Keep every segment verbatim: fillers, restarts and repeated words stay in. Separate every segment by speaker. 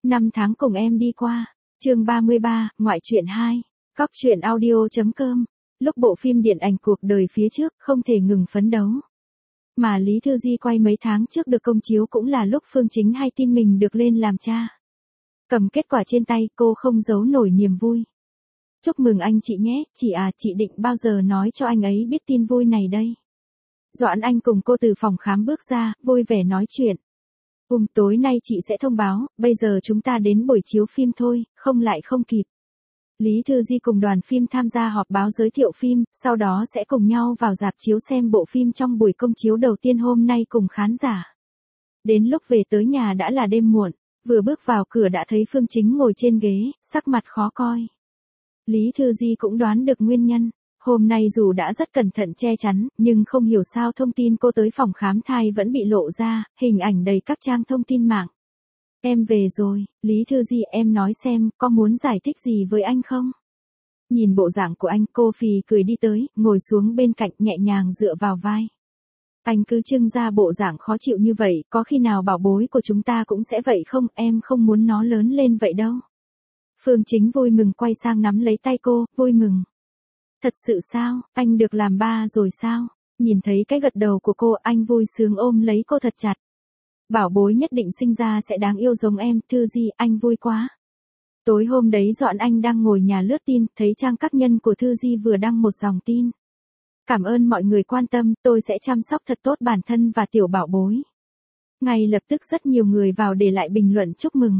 Speaker 1: Năm tháng cùng em đi qua. Chương ba mươi ba, ngoại truyện hai. Cóc truyện audio.com. Lúc bộ phim điện ảnh cuộc đời phía trước không thể ngừng phấn đấu. Mà Lý Thư Di quay mấy tháng trước được công chiếu cũng là lúc Phương Chính hay tin mình được lên làm cha. Cầm kết quả trên tay, cô không giấu nổi niềm vui. Chúc mừng anh chị nhé, chị à, chị định bao giờ nói cho anh ấy biết tin vui này đây. Doãn Anh cùng cô từ phòng khám bước ra, vui vẻ nói chuyện. Um, tối nay chị sẽ thông báo, bây giờ chúng ta đến buổi chiếu phim thôi, không lại không kịp. Lý Thư Di cùng đoàn phim tham gia họp báo giới thiệu phim, sau đó sẽ cùng nhau vào rạp chiếu xem bộ phim trong buổi công chiếu đầu tiên hôm nay cùng khán giả. Đến lúc về tới nhà đã là đêm muộn, vừa bước vào cửa đã thấy Phương Chính ngồi trên ghế, sắc mặt khó coi. Lý Thư Di cũng đoán được nguyên nhân. Hôm nay dù đã rất cẩn thận che chắn, nhưng không hiểu sao thông tin cô tới phòng khám thai vẫn bị lộ ra, hình ảnh đầy các trang thông tin mạng. Em về rồi, Lý Thư Di, em nói xem, có muốn giải thích gì với anh không? Nhìn bộ dạng của anh, cô phì cười đi tới, ngồi xuống bên cạnh nhẹ nhàng dựa vào vai. Anh cứ trưng ra bộ dạng khó chịu như vậy, có khi nào bảo bối của chúng ta cũng sẽ vậy không, em không muốn nó lớn lên vậy đâu. Phương Chính vui mừng quay sang nắm lấy tay cô, vui mừng. Thật sự sao, anh được làm ba rồi sao? Nhìn thấy cái gật đầu của cô, anh vui sướng ôm lấy cô thật chặt. Bảo bối nhất định sinh ra sẽ đáng yêu giống em, Thư Di, anh vui quá. Tối hôm đấy Doãn Anh đang ngồi nhà lướt tin, thấy trang các nhân của Thư Di vừa đăng một dòng tin. Cảm ơn mọi người quan tâm, tôi sẽ chăm sóc thật tốt bản thân và tiểu bảo bối. Ngay lập tức rất nhiều người vào để lại bình luận chúc mừng.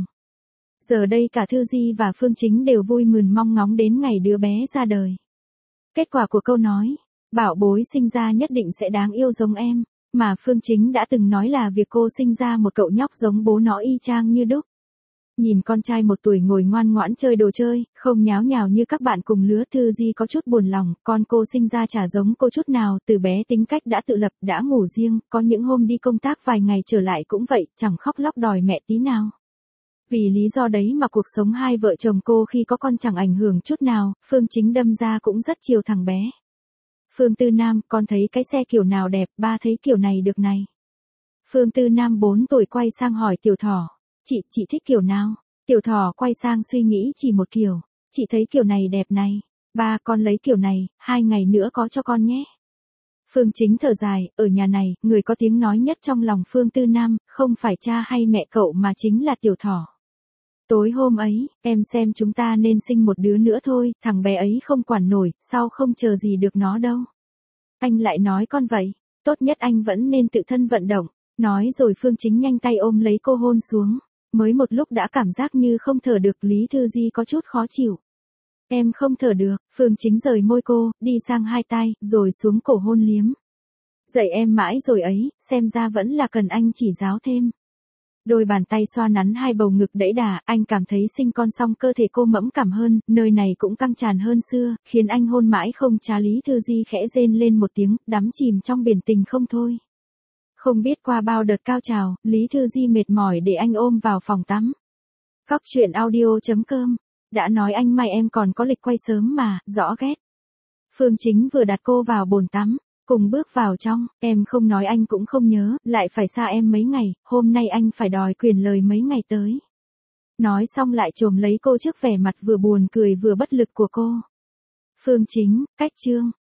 Speaker 1: Giờ đây cả Thư Di và Phương Chính đều vui mừng mong ngóng đến ngày đứa bé ra đời. Kết quả của câu nói, bảo bối sinh ra nhất định sẽ đáng yêu giống em, mà Phương Chính đã từng nói là việc cô sinh ra một cậu nhóc giống bố nó y chang như đúc. Nhìn con trai một tuổi ngồi ngoan ngoãn chơi đồ chơi, không nháo nhào như các bạn cùng lứa, Thư Di có chút buồn lòng, con cô sinh ra chả giống cô chút nào, từ bé tính cách đã tự lập, đã ngủ riêng, có những hôm đi công tác vài ngày trở lại cũng vậy, chẳng khóc lóc đòi mẹ tí nào. Vì lý do đấy mà cuộc sống hai vợ chồng cô khi có con chẳng ảnh hưởng chút nào, Phương Chính đâm ra cũng rất chiều thằng bé. Phương Tư Nam, con thấy cái xe kiểu nào đẹp, ba thấy kiểu này được này. Phương Tư Nam bốn tuổi quay sang hỏi Tiểu Thỏ, chị, chị thích kiểu nào? Tiểu Thỏ quay sang suy nghĩ chỉ một kiểu, chị thấy kiểu này đẹp này, ba con lấy kiểu này, hai ngày nữa có cho con nhé. Phương Chính thở dài, ở nhà này, người có tiếng nói nhất trong lòng Phương Tư Nam, không phải cha hay mẹ cậu mà chính là Tiểu Thỏ. Tối hôm ấy, em xem chúng ta nên sinh một đứa nữa thôi, thằng bé ấy không quản nổi, sao không chờ gì được nó đâu. Anh lại nói con vậy, tốt nhất anh vẫn nên tự thân vận động, nói rồi Phương Chính nhanh tay ôm lấy cô hôn xuống, mới một lúc đã cảm giác như không thở được, Lý Thư Di có chút khó chịu. Em không thở được, Phương Chính rời môi cô, đi sang hai tay, rồi xuống cổ hôn liếm. Dạy em mãi rồi ấy, xem ra vẫn là cần anh chỉ giáo thêm. Đôi bàn tay xoa nắn hai bầu ngực đẫy đà, anh cảm thấy sinh con xong cơ thể cô mẫm cảm hơn, nơi này cũng căng tràn hơn xưa, khiến anh hôn mãi không trả. Lý Thư Di khẽ rên lên một tiếng, đắm chìm trong biển tình không thôi. Không biết qua bao đợt cao trào, Lý Thư Di mệt mỏi để anh ôm vào phòng tắm. Cóc truyện audio.com. Đã nói anh mai em còn có lịch quay sớm mà, rõ ghét. Phương Chính vừa đặt cô vào bồn tắm, cùng bước vào trong, em không nói anh cũng không nhớ, lại phải xa em mấy ngày, hôm nay anh phải đòi quyền lời mấy ngày tới. Nói xong lại chồm lấy cô trước vẻ mặt vừa buồn cười vừa bất lực của cô. Phương Chính, cách chương.